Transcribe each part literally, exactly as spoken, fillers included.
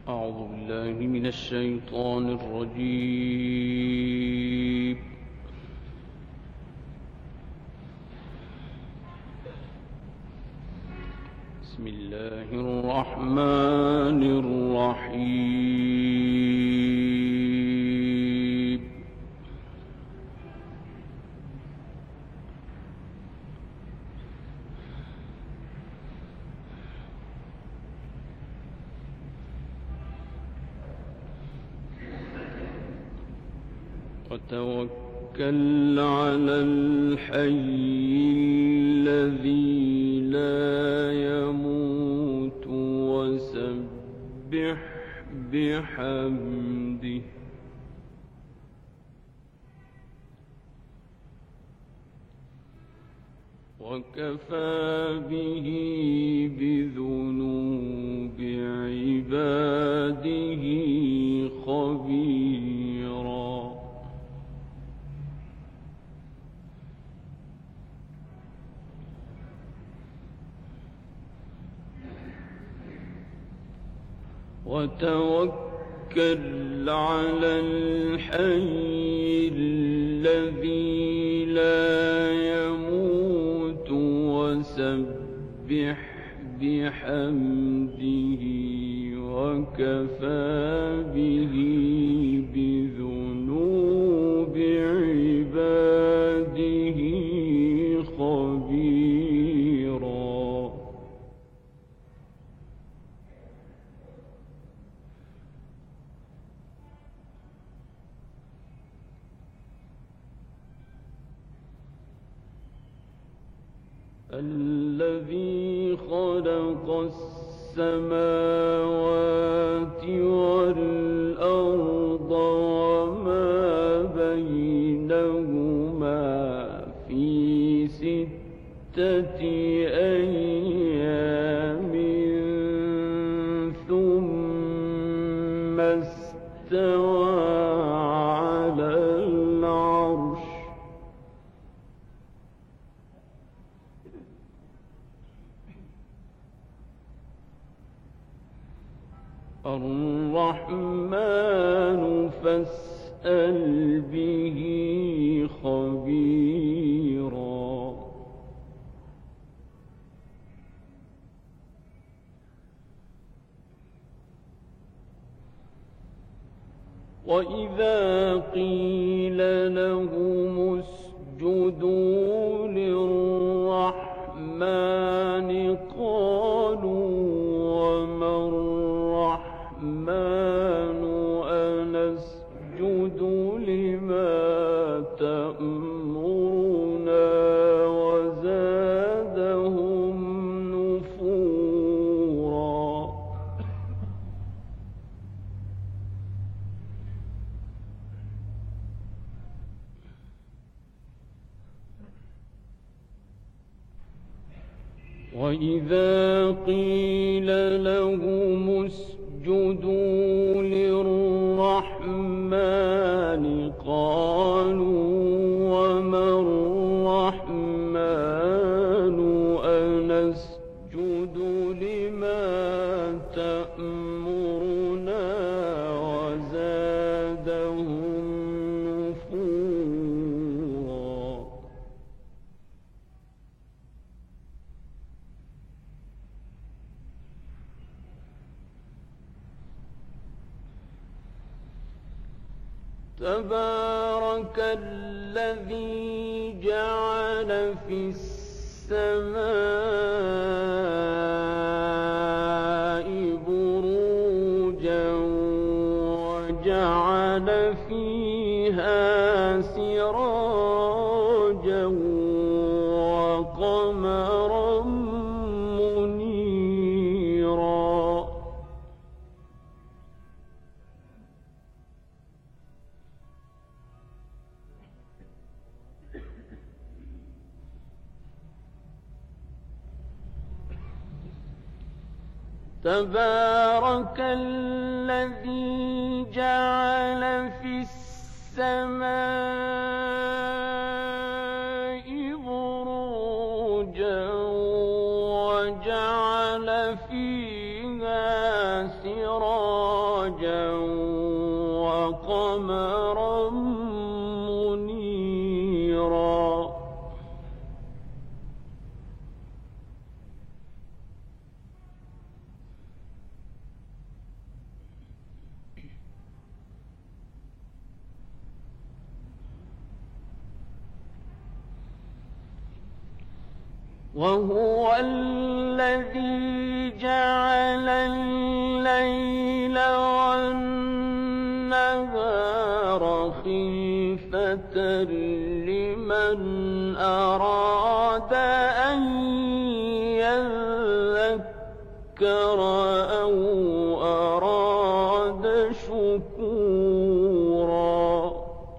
أعوذ بالله من الشيطان الرجيم. بسم الله الرحمن الرحيم. وتوكل على الحي الذي لا يموت وسبح بحمده وكفى به بذنوب عباده خبيرا. وتوكل على الحي الذي لا يموت وسبح بحمده وكفى به بذنوب عباده خبيرا. الذي خلق السماوات والأرض وما بينهما في ستة أيام ثم استوى على العرش الرحمن فاسأل به خبيرا. وإذا قيل لهم اسجدوا للرحمن قالوا وما الرحمن أنسجد لما تأمرنا وزادهم نفورا. وإذا قيل لهم اسجدوا للرحمن قالوا وما الرحمن أنسجد لما تأمرنا وزادهم نفورا. تبارك الذي جعل في السماء بروجا وجعل فيها سراجا وقمرا منيرا. تبارك الذي جعل في السماء بروجا وجعل فيها سراجا وهو الذي جعل الليل والنهار خلفة لمن أراد أن يذكر أو أراد شكورا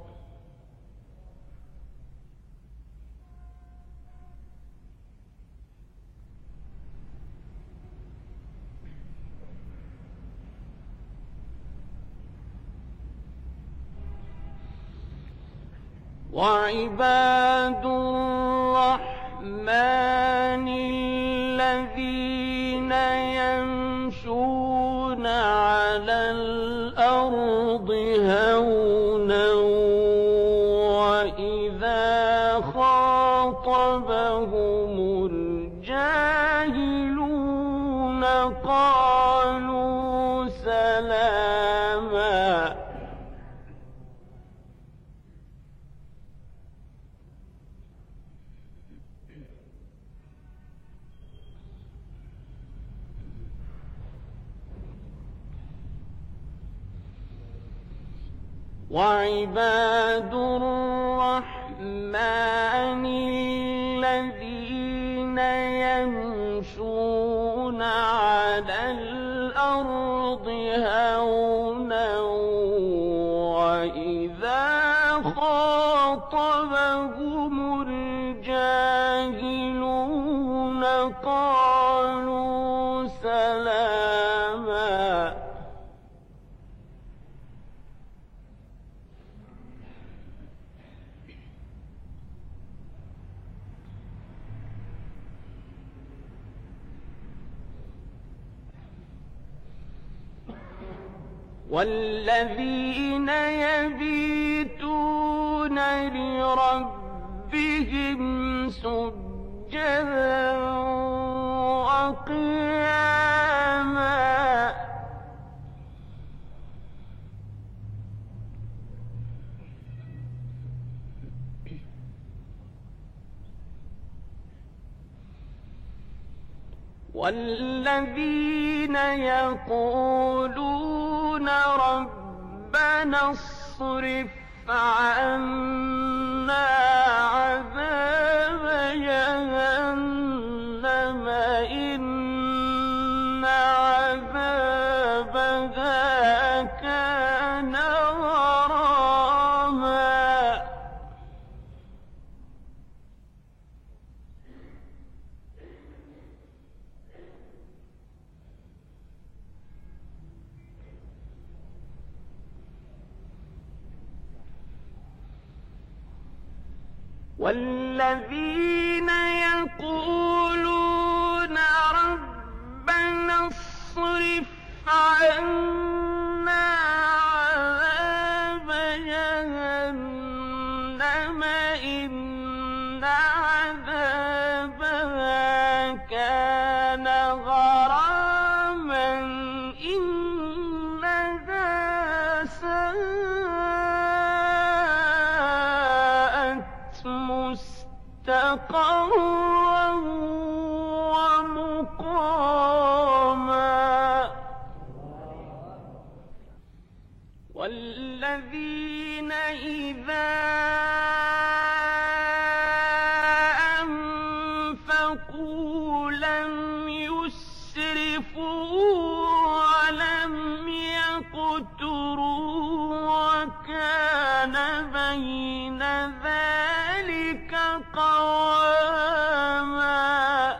وعباد الرحمن الذين يمشون على الأرض هونا وإذا خاطبهم الجاهلون قالوا سلاما وعباد الرحمن الذين يمشون على الأرض هونا وإذا خاطبهم الجاهلون قالوا سلاما والذين يبيتون لربهم سجدا وقياما والذين يقولون ربنا اصرف عنا عذاب جهنم إن عذابها كان غراما والذين يقولون ربنا اصرف عنا عذاب جهنم إن عذابها كان غراما إنها ساءت مستقرا ومقاما والذين إذا أنفقوا لم يسرفوا ولم يقتروا وكان بين ذلك قواما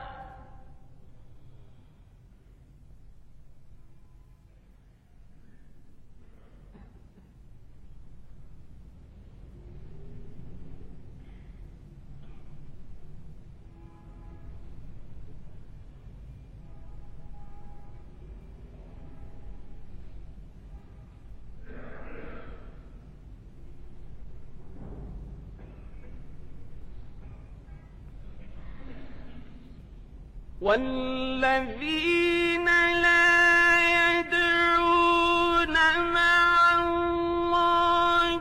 والذين لا يدعون مع الله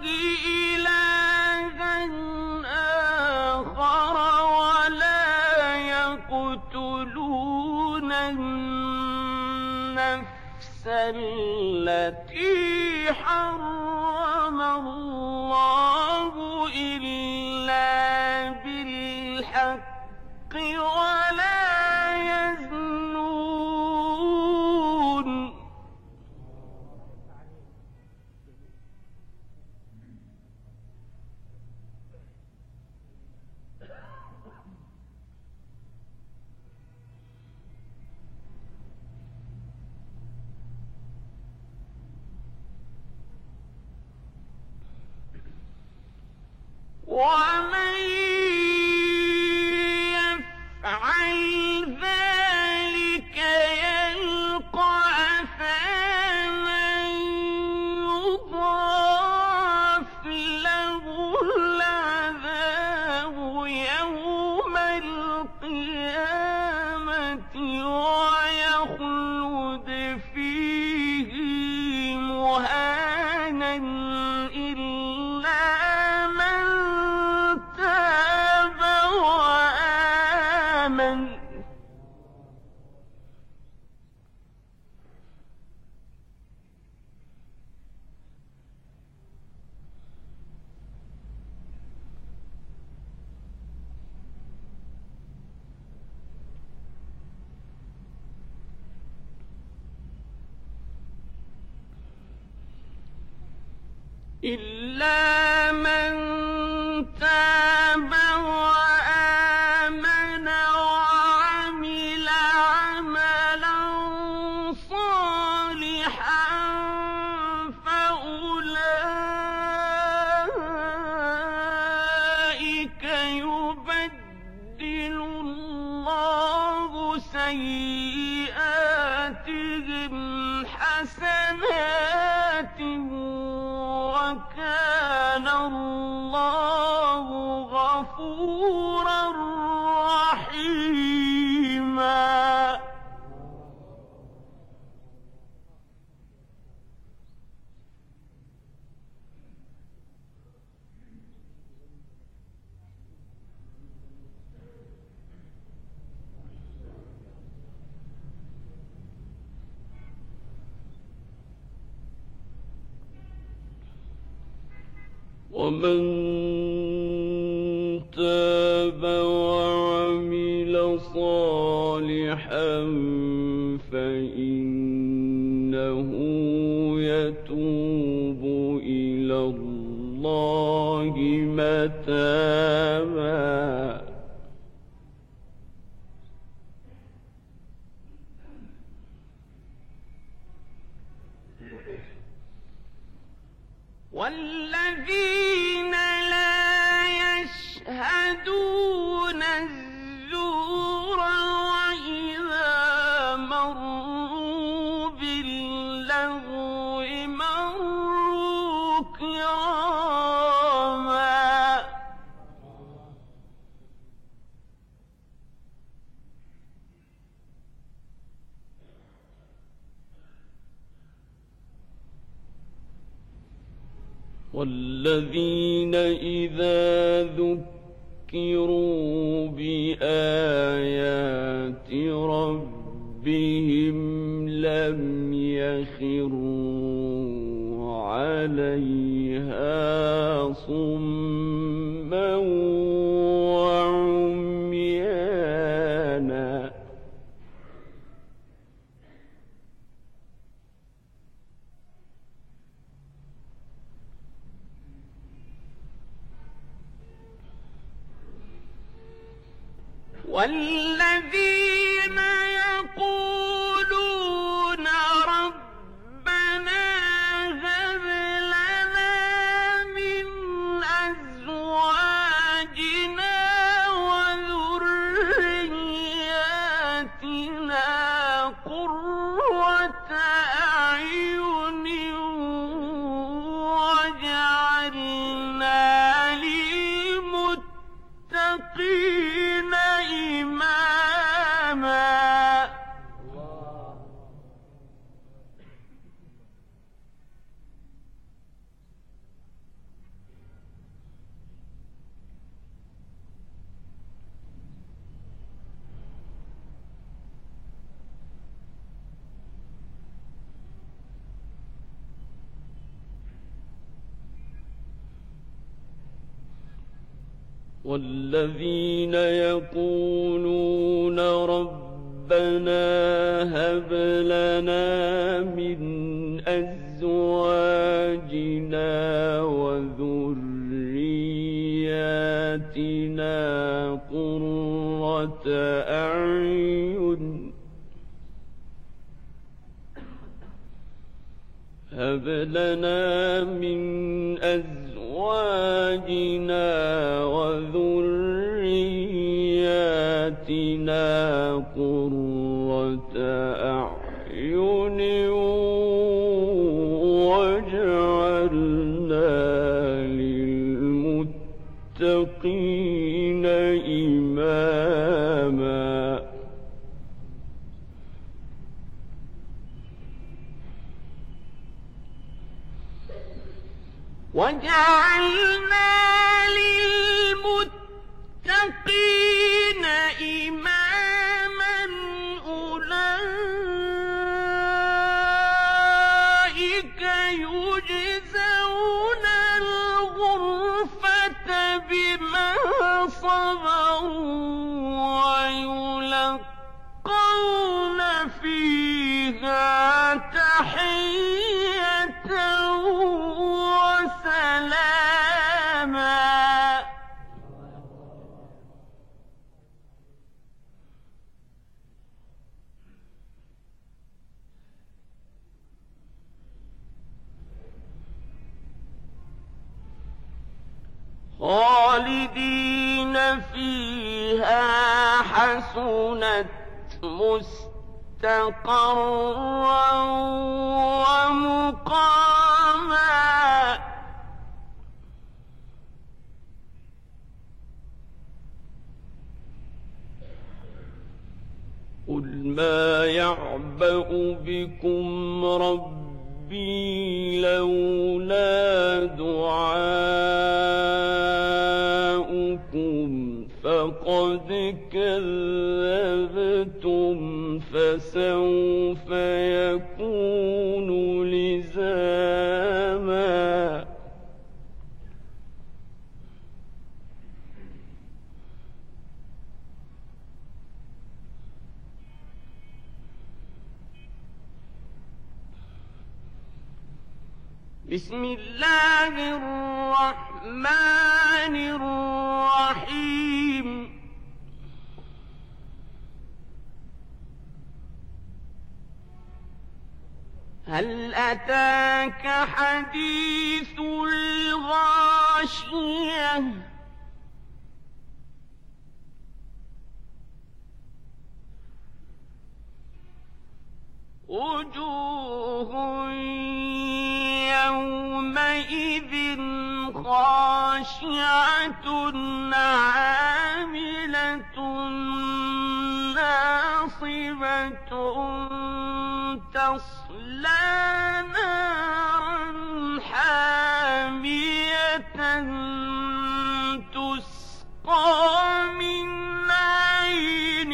إلها آخر ولا يقولون النفس التي حرم الله إلا بالحق ولا يزنون. ومن يفعل ذلك يلقى أثاما يضاعف له العذاب يوم القيامة ويخلد فيه مهانا إلا من تاب وآمن. إلا من تاب وآمن وعمل عملا صالحا فأولئك يبدل الله سيئاتهم حسنات وكان الله غفورا رحيما. ومن تاب وعمل صالحا فإنه يتوب إلى الله متابا. والذين لا يشهدون الزور وإذا مروا باللغو مروا كراما. والذين إذا ذكروا بآيات ربهم لم يخروا عليها صما وعميانا. والذين يقولون ربنا هب لنا من أزواجنا وذرياتنا قرة أعين واجعلنا للمتقين إماما. والذين يقولون ربنا هب لنا من أزواجنا وذرياتنا قرة أعين هب لنا من أزواجنا وذرياتنا قرة أعين واجعلنا للمتقين إماما وجعلنا للمتقين إماما أولئك يجزون الغرفة بما صبروا ويلقون فيها تحية وسلاما خالدين فيها حسنت مستقرا ومقاما قل ما يعبأ بكم ربي لولا دعاؤكم فقد كذبتم فسوف يكون لزاما بسم الله الرحمن الرحيم هل أتاك حديث الغاشية وجوه يومئذ خاشعة عاملة ناصبة تصلى نارا حامية تسقى من عين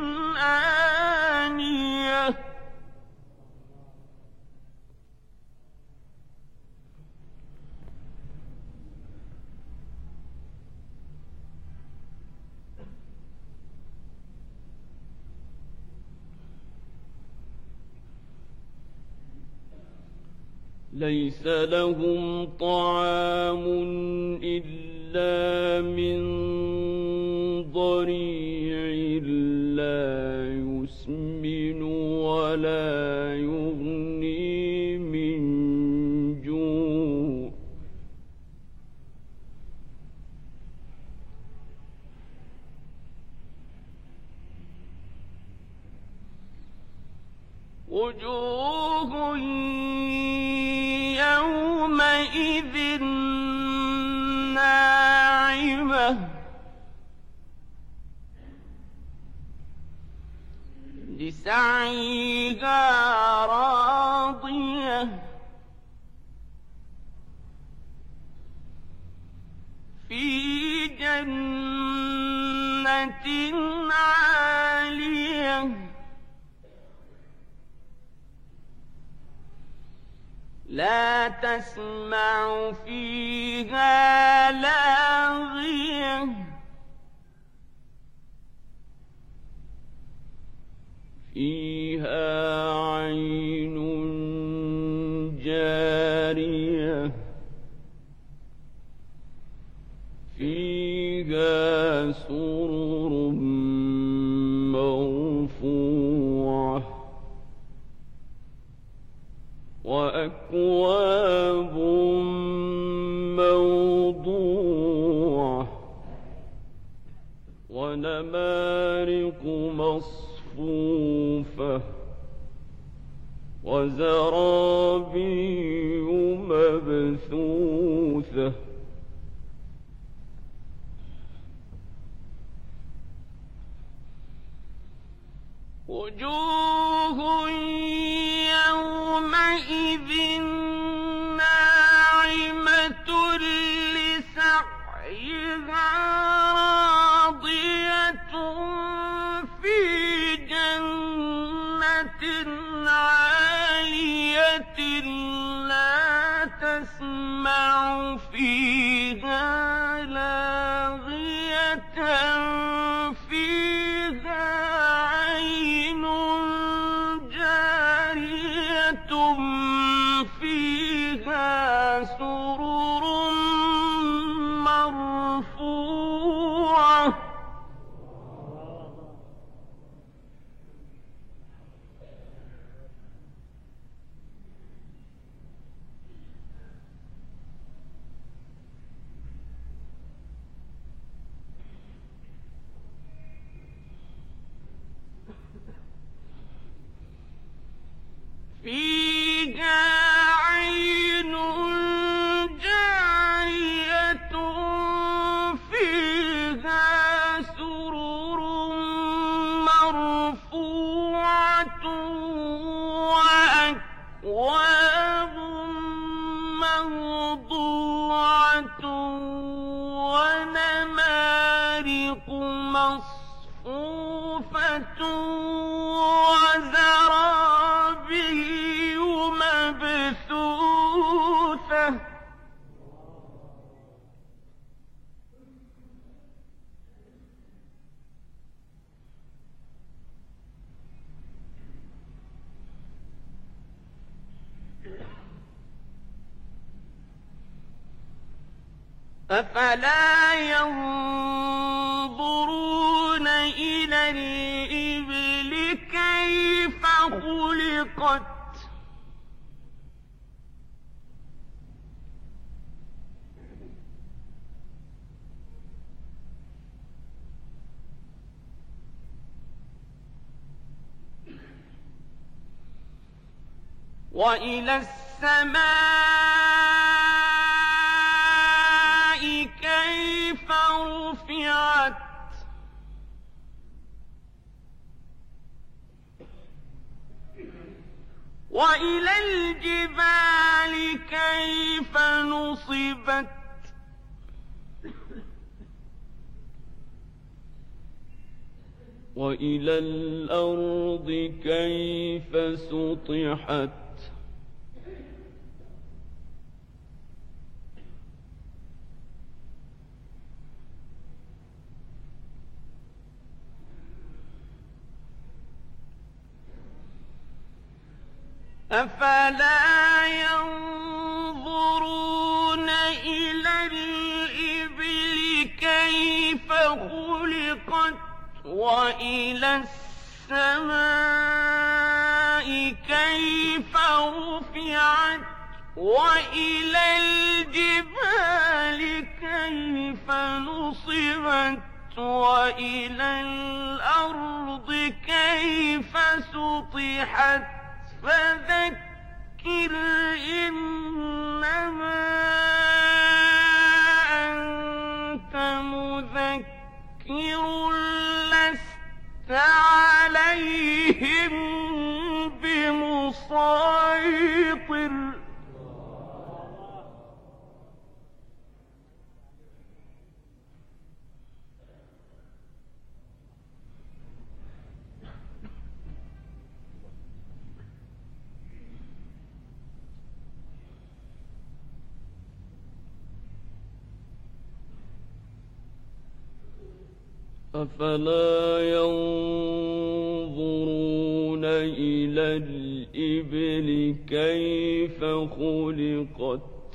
آنية ليس لهم طعام إلا من ضريع لا يسمن ولا يغني من جوع وجوه يومئذ ناعمة لسعيها راضية في جنة عالية لا تسمع فيها لاغية وأكواب موضوعة ونمارق مصفوفة وزرابي مبثوثة وجوه يومئذ ناعمة لسعيها راضية في جنة عالية لا تسمع فيها لاغية فيها عين جارية فيها سرر مرفوعة فيها عين جارية فيها سرر مرفوعة وأكواب موضوعة ونمارق مصفوفة وزرابي مبثوثة أفلا ينظرون إلى الإبل كيف خلقت وإلى السماء كيف رفعت وإلى الجبال كيف نصبت وإلى الأرض كيف سطحت أفلا ينظرون إلى الإبل كيف خلقت وإلى السماء كيف رفعت وإلى الجبال كيف نصبت وإلى الأرض كيف سطحت فذكر إنما أنت مذكر لست عليهم بمسيطر أفلا ينظرون إلى الإبل كيف خلقت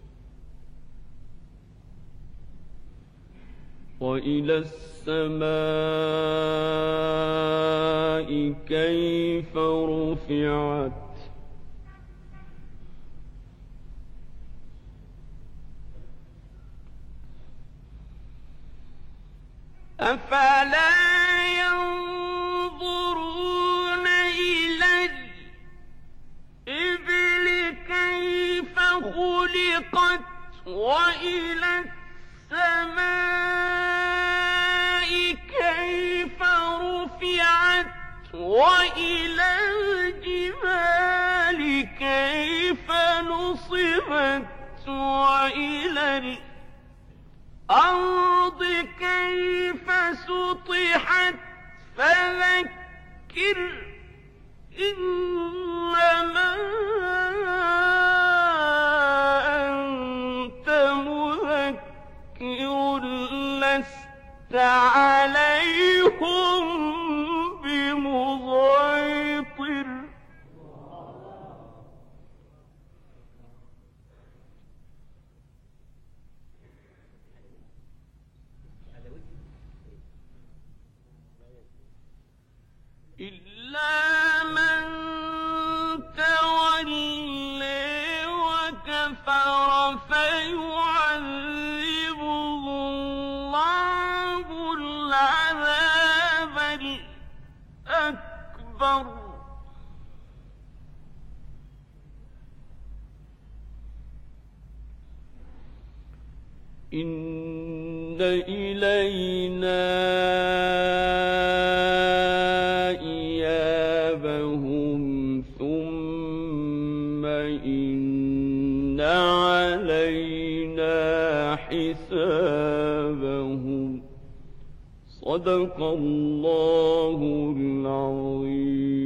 وإلى السماء كيف رفعت أفلا ينظرون إلى الإبل كيف خلقت وإلى السماء كيف رفعت وإلى الجبال كيف نصبت وإلى الأرض كيف سطحت فذكر إنما أنت مذكر لست عليهم بمسيطر. إلا من تولي وكفر فيعذبه الله العذاب الأكبر إن إلينا إيابهم ثم إن علينا حسابهم. صدق الله العظيم.